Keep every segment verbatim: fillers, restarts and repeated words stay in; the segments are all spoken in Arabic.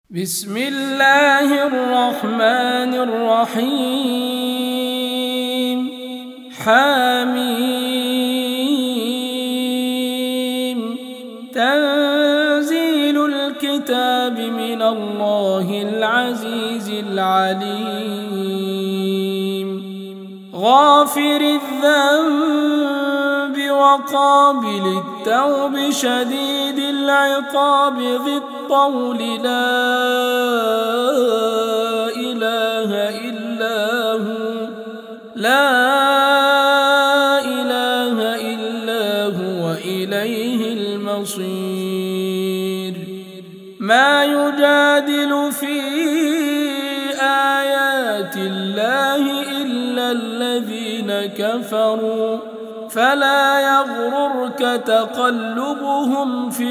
بسم الله الرحمن الرحيم. حميم. تنزيل الكتاب من الله العزيز العليم. غافر الذنب وقابل التوب شديد العقاب ذي الطول لا إله إلا هو لا إله إلا هو إليه المصير. ما يجادل في آيات الله إلا الذين كفروا فلا يغررك تقلبهم في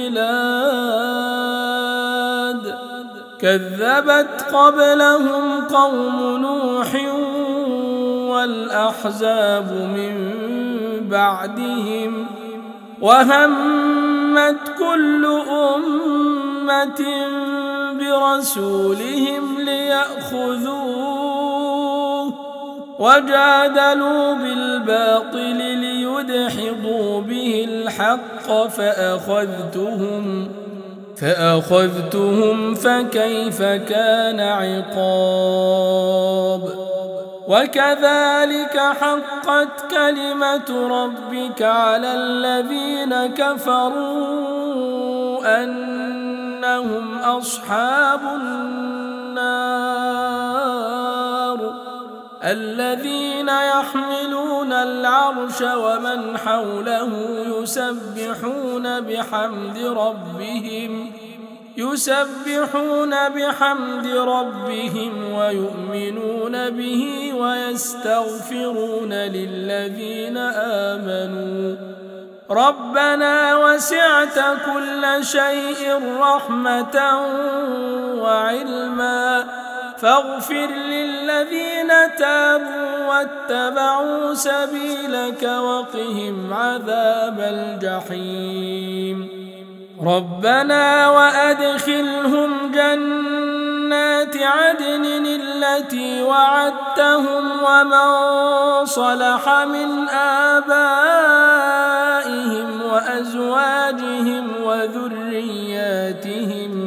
البلاد. كذبت قبلهم قوم نوح والأحزاب من بعدهم وهمت كل أمة برسولهم ليأخذوه وجادلوا بالباطل ليدحضوا به الحق فأخذتهم فأخذتهم فكيف كان عقاب. وكذلك حقت كلمة ربك على الذين كفروا أنهم أصحاب النار الذين يحملون العرش ومن حوله يسبحون بحمد ربهم يسبحون بحمد ربهم ويؤمنون به ويستغفرون للذين آمنوا ربنا وسعت كل شيء رحمة وعلما فاغفر للذين تابوا واتبعوا سبيلك وقهم عذاب الجحيم. ربنا وأدخلهم جنات عدن التي وعدتهم ومن صلح من آبائهم وأزواجهم وذرياتهم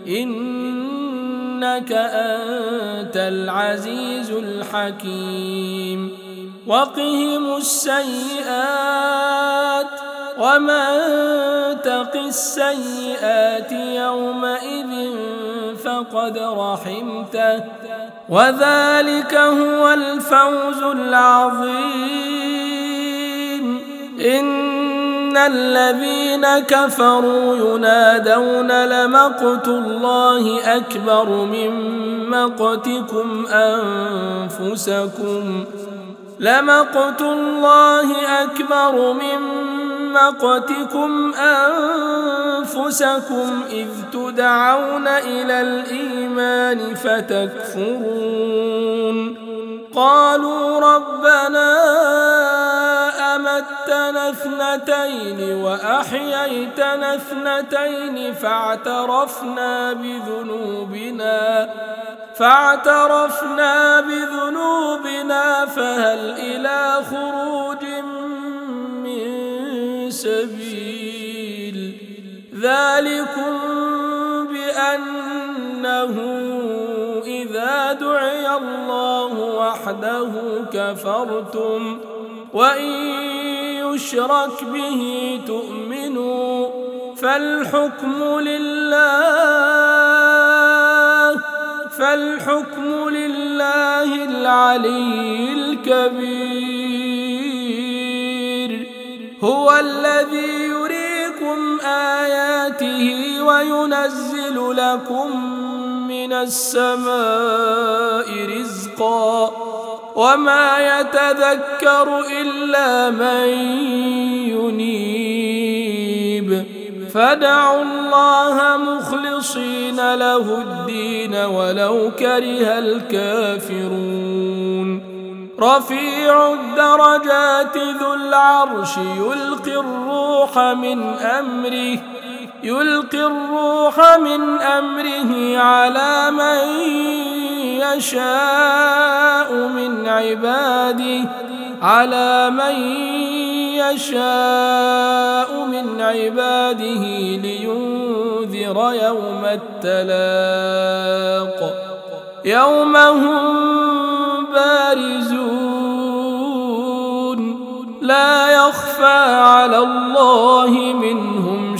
إنك أنت العزيز الحكيم. وقهم السيئات ومن تق السيئات يومئذ فقد رحمته وذلك هو الفوز العظيم. إن الذين كفروا ينادون لمقت الله أكبر من مقتكم أنفسكم لمقت الله أكبر من مقتكم أنفسكم إذ تدعون إلى الإيمان فتكفرون. قالوا ربنا أمتنا اثنتين وأحييتنا اثنتين فاعترفنا بذنوبنا فاعترفنا بذنوبنا فهل إلى خروج من سبيل. ذلكم بأنه إذا دعي الله وحده كفرتم وإن يشرك به تؤمنوا فالحكم لله فالحكم لله العلي الكبير. هو الذي يريكم آياته وينزل لكم من السماء رزقا وما يتذكر إلا من ينيب. فادعوا الله مخلصين له الدين ولو كره الكافرون. رفيع الدرجات ذو العرش يلقي الروح من أمره يلقي الروح من أمره على من يشاء من عباده على من يشاء من عباده لينذر يوم التلاق يوم هم بارزون لا يخفى على الله منهم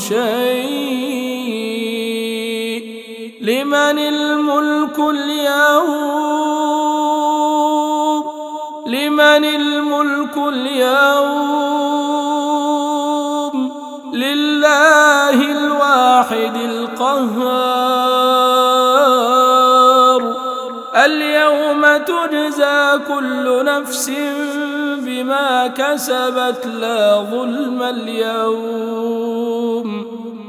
شيء لمن الملك اليوم لمن الملك اليوم لله الواحد القهار اليوم تجزى كل نفس بما كسبت لا ظلم اليوم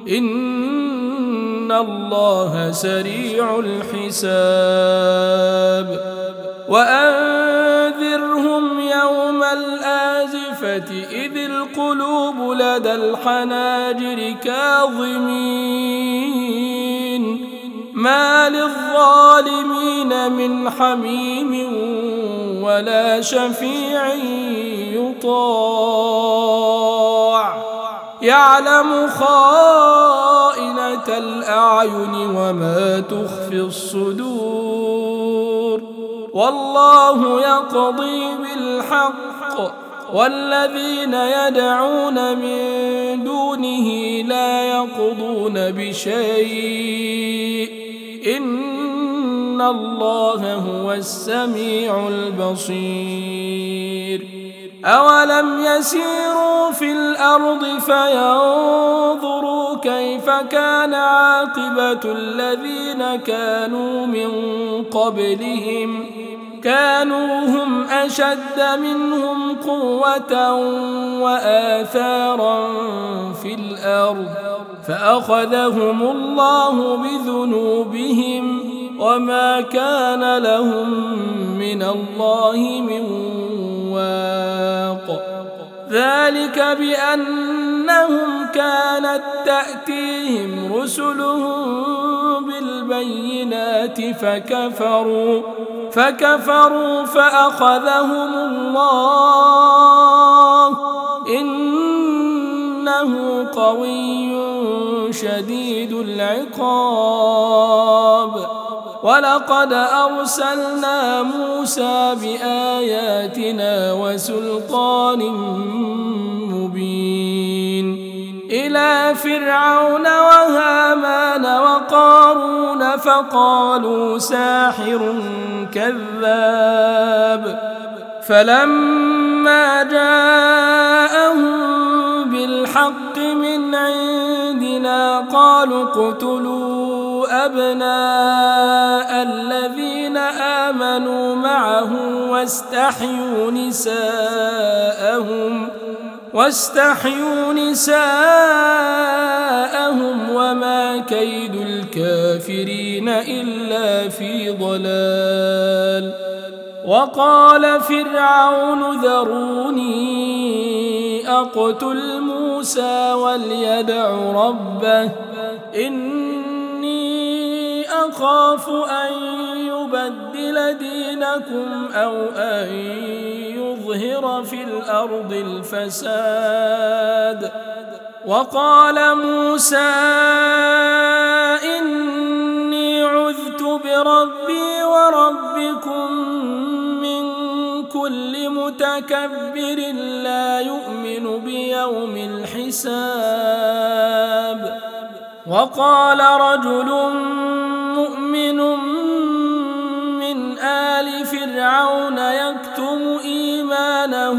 إن الله سريع الحساب وأنذرهم يوم الآزفة إذ القلوب لدى الحناجر كاظمين ما للظالمين من حميم ولا شفيع يطاع يعلم خائنة الأعين وما تخفي الصدور والله يقضي بالحق والذين يدعون من دونه لا يقضون بشيء إن الله هو السميع البصير أولم يسيروا في الأرض فينظروا كيف كان عاقبة الذين كانوا من قبلهم كانوا هم أشد منهم قوة وآثارا في الأرض فأخذهم الله بذنوبهم وما كان لهم من الله من واق ذلك بأنهم كانت تأتيهم رسلهم بالبينات فكفروا فكفروا فأخذهم الله إنه قوي شديد العقاب ولقد أرسلنا موسى بآياتنا وسلطان مبين إلى فرعون وهامان وقارون فقالوا ساحر كذاب فلما جاءهم بالحق من عندنا قالوا اقتلوا أبناء الذين آمنوا معه واستحيوا نساءهم واستحيوا نساءهم وما كيد الكافرين إلا في ضلال وقال فرعون ذروني أقتل موسى وليدع ربه إني أخاف أن يبدل دينكم أو أن يظهر في الأرض الفساد وقال موسى إني عذت بربي وربكم من كل متكبر لا يؤمن بيوم الحساب وقال رجل مؤمن من آل فرعون يكتم إيمانه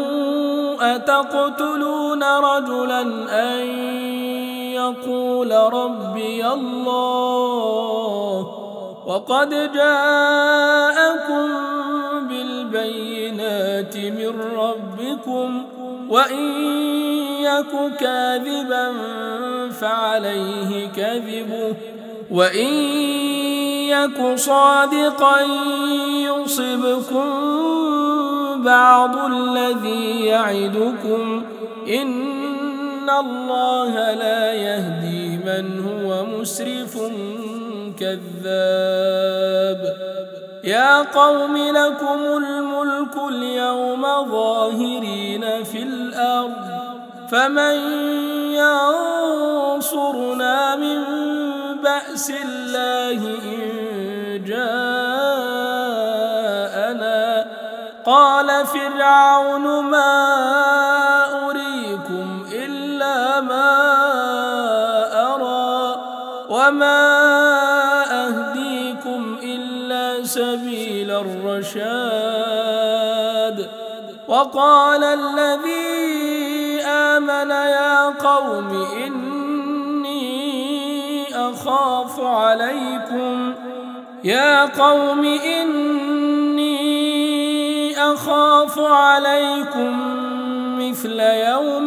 أتقتلون رجلا أن يقول ربي الله وقد جاءكم بالبينات من ربكم وإن يك كاذبا فعليه كذبه وإن يك صادقا يصبكم بعض الذي يعدكم إن الله لا يهدي من هو مسرف كذاب يا قوم لكم الملك اليوم ظاهرين في الأرض فمن ينصرنا من بأس الله إن جاءنا قال فرعون ما أريكم إلا ما أرى وما أهديكم إلا سبيل الرشاد وقال الذي آمن يا قوم إني أخاف عليكم يا قوم إني أخاف عليكم مثل يوم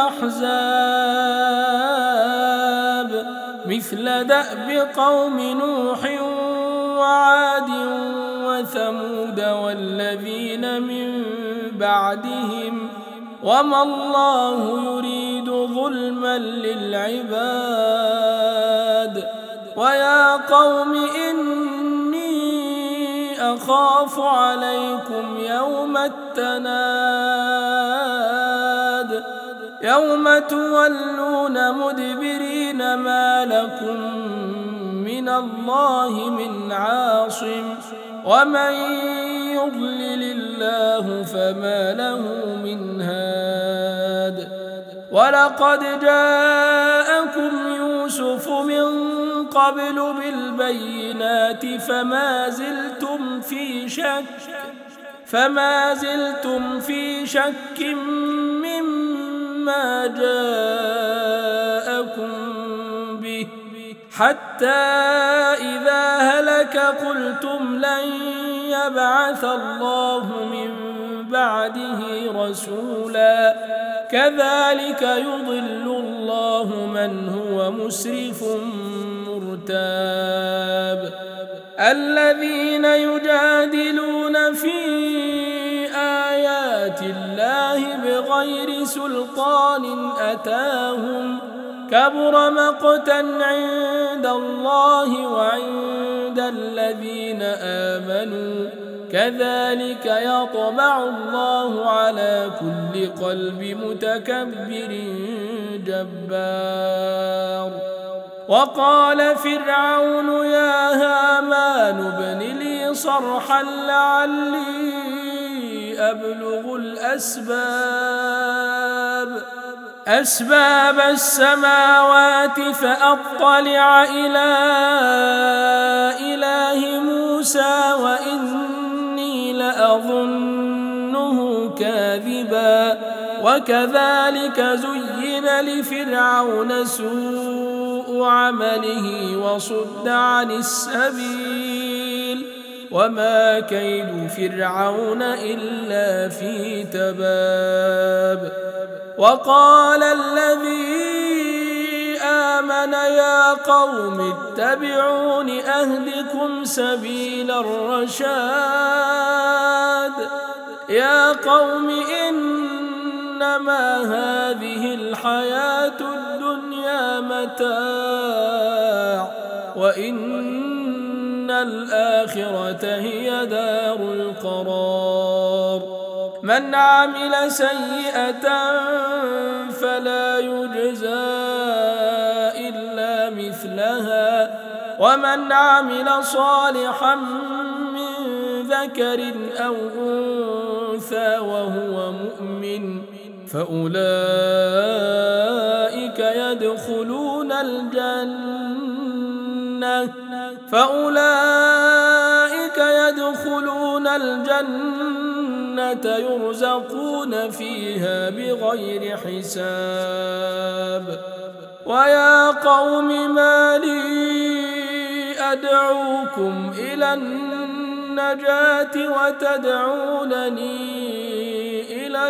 الأحزاب مثل دأب قوم نوح وعاد وثمود والذين من بعدهم وما الله يريد ظلما للعباد ويا قوم إني أخاف عليكم يوم التناد يوم تولون مدبرين ما لكم من الله من عاصم ومن يضلل الله فما له من هاد ولقد جاءكم يوسف من قبل بالبينات فما زلتم في شك فما زلتم في شك مما جاءكم به حتى إذا هلك قلتم لن يبعث الله من بعده رسولا كذلك يضل الله من هو مسرف مرتاب الذين يجادلون في آيات الله بغير سلطان أتاهم كبر مقتا عند الله وعند الذين آمنوا كذلك يطبع الله على كل قلب متكبر جبار وقال فرعون يا هامان ابن لي صرحا لعلي أبلغ الأسباب أسباب السماوات فأطلع إلى إله موسى وإني لأظنه كاذبا وكذلك زين لفرعون سوء عمله وصد عن السبيل وما كيد فرعون إلا في تباب وقال الذي آمن يا قوم اتبعون أهدكم سبيل الرشاد يا قوم إنما هذه الحياة الدنيا متاع وإن الآخرة هي دار القرار من عمل سيئة فلا يجزى إلا مثلها ومن عمل صالحا من ذكر أو أنثى وهو مؤمن فأولئك يدخلون الجنة فأولئك يدخلون الجنة يرزقون فيها بغير حساب ويا قوم ما لي أدعوكم إلى النجاة وتدعونني إلى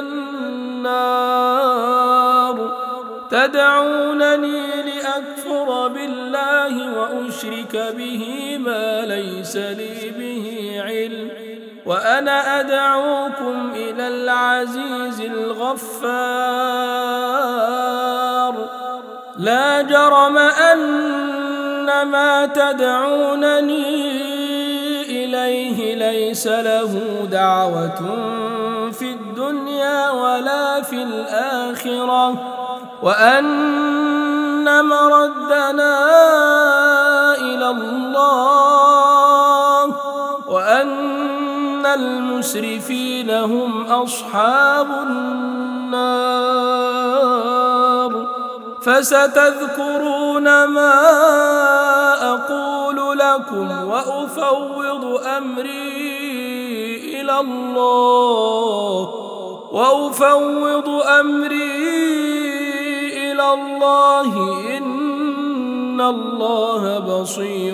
النار تدعونني لأكفر بالله وأشرك به ما ليس لي به علم وأنا أدعوكم إلى العزيز الغفار لا جرم أن ما تدعونني إليه ليس له دعوة في الدنيا ولا في الآخرة، وأن مردنا إلى الله، وأن المسرفين هم أصحاب النار. فستذكرون ما أقول لكم وأفوض أمري إلى الله وأفوض أمري إلى الله إن الله بصير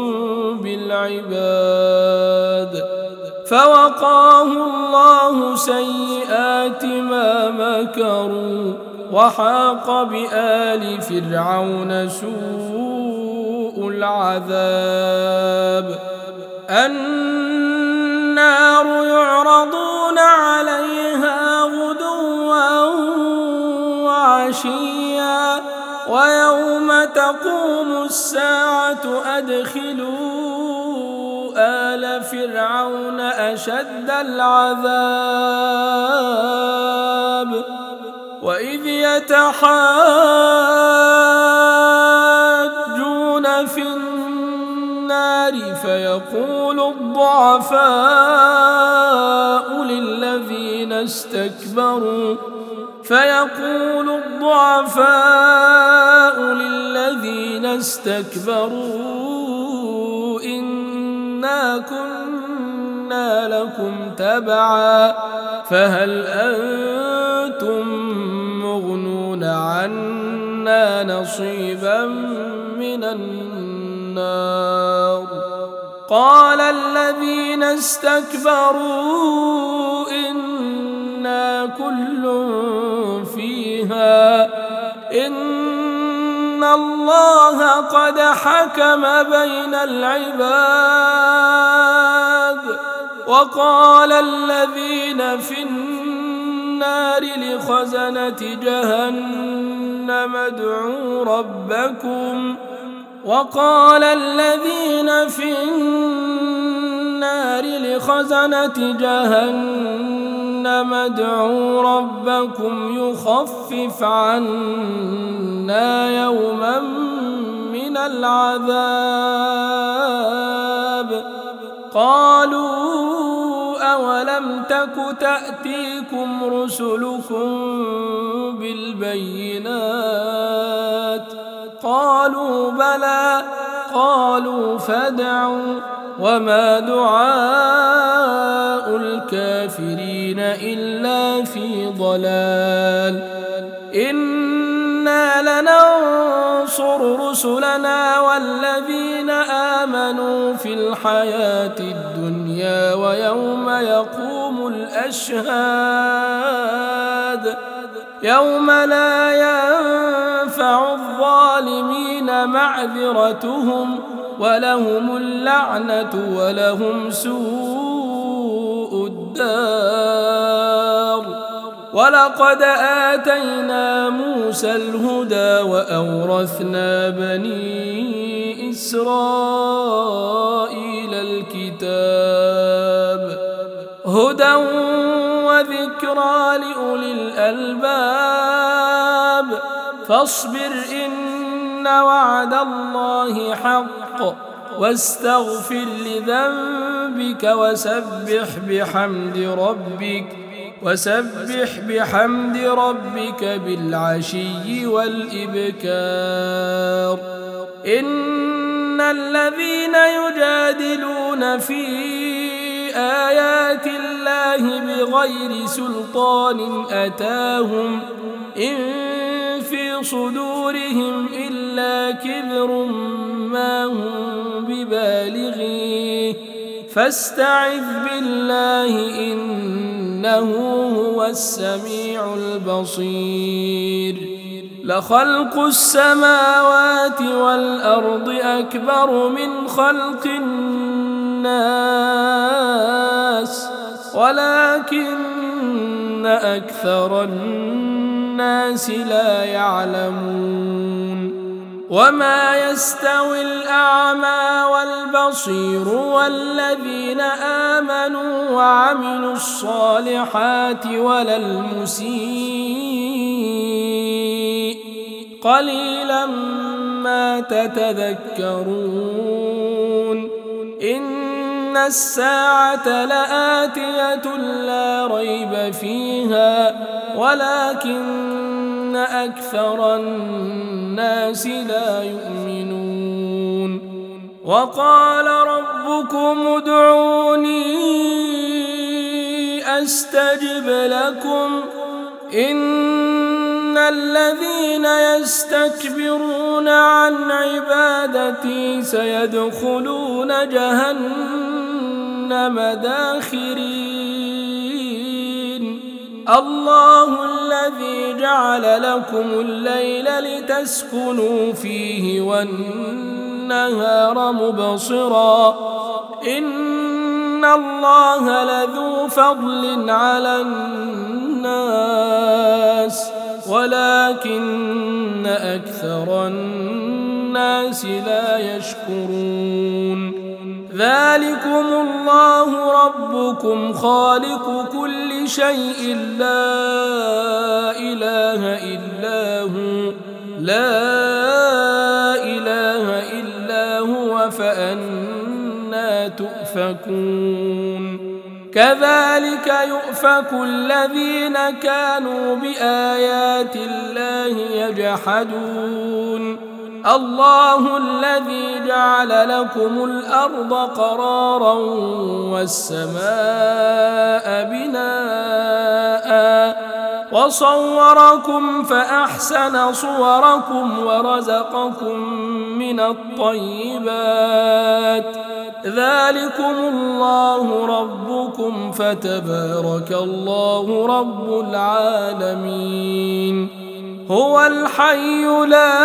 بالعباد. فوقاه الله سيئات ما مكروا، وحاق بآل فرعون سوء العذاب. النار يعرضون عليها غدوا وعشيا، ويوم تقوم الساعة أدخلوا آل فرعون أشد العذاب. وإذ يتحاجون في النار فيقول الضعفاء للذين استكبروا فيقول الضعفاء للذين استكبروا إنا كنا لكم تبعا فهل أنتم مغنون عنا نصيبا من النار؟ قال الذين استكبروا إنا كل فيها إن الله قد حكم بين العباد. وقال الذين في النار لخزنة جهنم ادعوا ربكم وقال الذين في النار لخزنة جهنم ادعوا ربكم يخفف عنا يوما من العذاب. قالوا أولم تك تأتيكم رسلكم بالبينات؟ قالوا بلى. قالوا فادعوا. وما دعاء الكافرين إلا في ضلال. إنا لننصر رسلنا والذين آمنوا في الحياة الدنيا ويوم يقوم الأشهاد يوم لا ينفع الظالمين معذرتهم ولهم اللعنة ولهم سوء الدار. ولقد آتينا موسى الهدى وأورثنا بني إسرائيل الكتاب هدى وذكرى لأولي الألباب. فاصبر إن وعد الله حق واستغفر لذنبك وسبح بحمد ربك وسبح بحمد ربك بالعشي والإبكار. إن الذين يجادلون في آيات الله بغير سلطان أتاهم إن في صدورهم إلا كبر ما هم ببالغيه فاستعذ بالله إنه هو السميع البصير. لخلق السماوات والأرض أكبر من خلق الناس ولكن أكثر الناس لا يعلمون. وما يستوي الأعمى والبصير والذين آمنوا وعملوا الصالحات ولا المسيء قليلا ما تتذكرون إن الساعة لآتية لا ريب فيها ولكن أكثر الناس لا يؤمنون وقال ربكم ادعوني أستجب لكم إن الذين يستكبرون عن عبادتي سيدخلون جهنم داخرين الله الذي جعل لكم الليل لتسكنوا فيه والنهار مبصرا إن الله لذو فضل على الناس ولكن أكثر الناس لا يشكرون ذلكم الله ربكم خالق كل شيء لا إله إلا هو لا إله إلا هو فأنى تؤفكون كذلك يؤفك الذين كانوا بآيات الله يجحدون الله الذي جعل لكم الأرض قرارا والسماء بناء وصوركم فأحسن صوركم ورزقكم من الطيبات ذلكم الله ربكم فتبارك الله رب العالمين هو الحي لا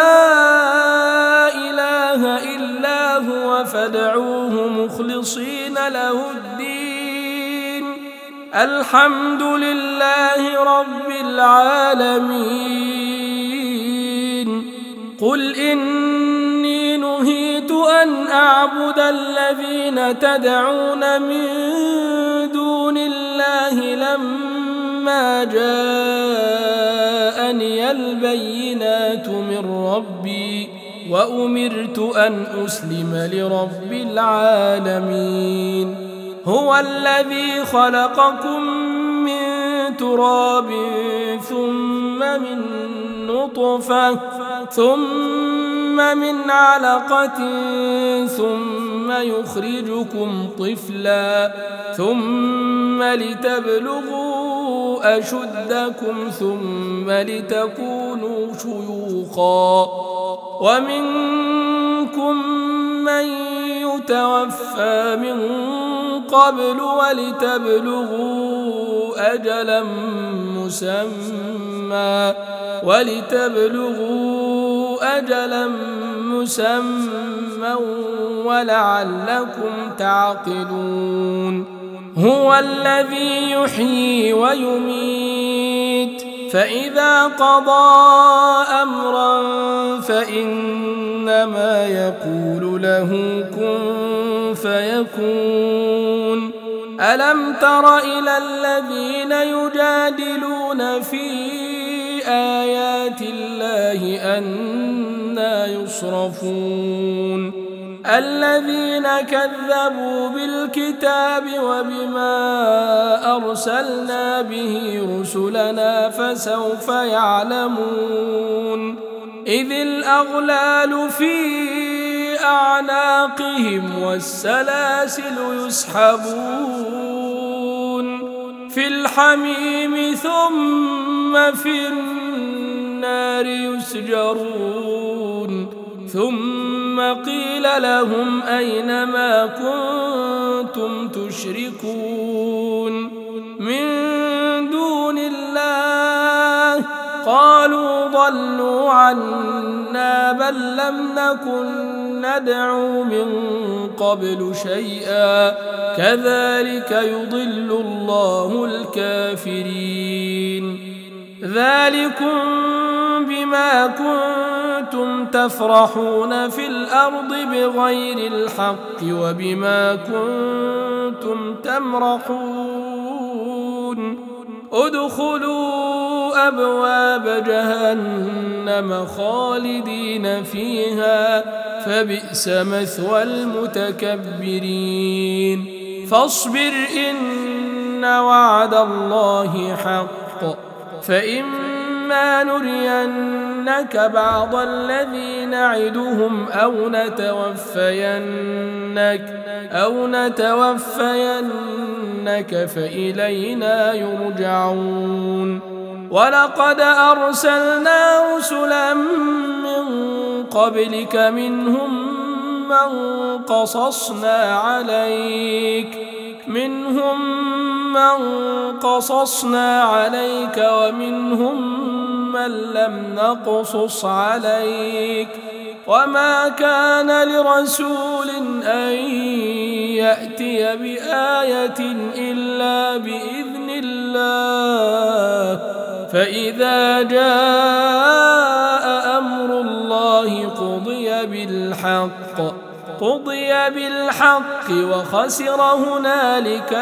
إله إلا هو فادعوه مخلصين له الدين الحمد لله رب العالمين قل إني نهيت أن أعبد الذين تدعون من دون الله لما جاءني البينات من ربي وأمرت أن أسلم لرب العالمين هو الذي خلقكم من تراب ثم من نطفة ثم من علقة ثم يخرجكم طفلا ثم لتبلغوا أشدكم ثم لتكونوا شيوخا ومنكم من يتوفى من قبل ولتبلغوا أجلا مسمى ولتبلغوا أجلا مسمى ولعلكم تعقلون هو الذي يحيي ويميت فإذا قضى أمرا فإنما يقول له كن فيكون ألم تر إلى الذين يجادلون في آيات الله أنى يصرفون الذين كذبوا بالكتاب وبما أرسلنا به رسلنا فسوف يعلمون إذ الأغلال في أعناقهم والسلاسل يسحبون في الحميم ثم في النار يسجرون ثم قيل لهم أين ما كنتم تشركون من دون الله قالوا ضلوا عنا بل لم نكن ندعو من قبل شيئا كذلك يضل الله الكافرين ذلكم بما كنتم كنتم تفرحون في الأرض بغير الحق وبما كنتم تمرحون ادخلوا أبواب جهنم خالدين فيها فبئس مثوى المتكبرين فاصبر إن وعد الله حق فإما نرينك بعض الذي نعدهم أو نتوفينك أو نتوفينك فإلينا يرجعون ولقد أرسلنا رسلا من قبلك منهم من قصصنا عليك منهم من قصصنا عليك ومنهم من لم نقصص عليك وما كان لرسول أن يأتي بآية إلا بإذن الله فإذا جاء أمر الله قضي بالحق قضي بالحق وخسر هنالك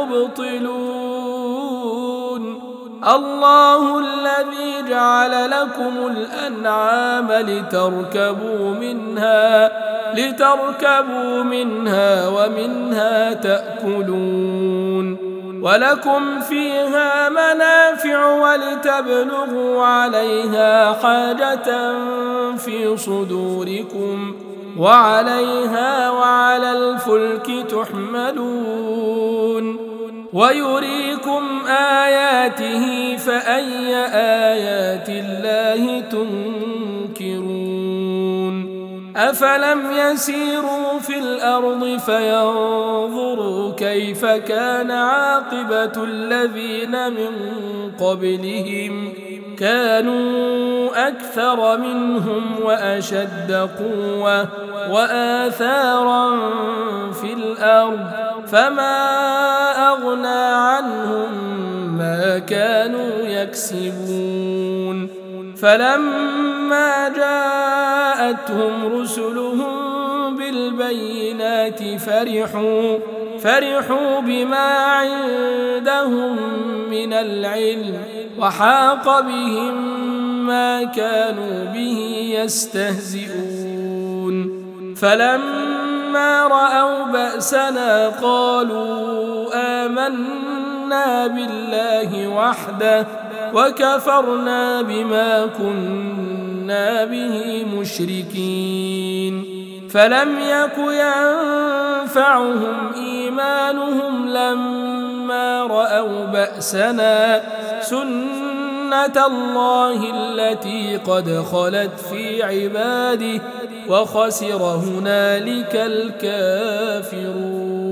المبطلون الله الذي جعل لكم الأنعام لتركبوا منها لتركبوا منها ومنها تأكلون ولكم فيها منافع ولتبلغوا عليها حاجة في صدوركم وعليها وعلى الفلك تحملون ويريكم آياته فأي آيات الله تنكرون أفلم يسيروا في الأرض فينظروا كيف كان عاقبة الذين من قبلهم كانوا أكثر منهم وأشد قوة وآثارا في الأرض فما أغنى عنهم ما كانوا يكسبون فلما جاءتهم رسلهم بالبينات فرحوا فرحوا بما عندهم من العلم وحاق بهم ما كانوا به يستهزئون فلما رأوا بأسنا قالوا آمنا بالله وحده وكفرنا بما كنا به مشركين فلم يك ينفعهم إيمانهم لما رأوا بأسنا سنة الله التي قد خلت في عباده وخسر هنالك الكافرون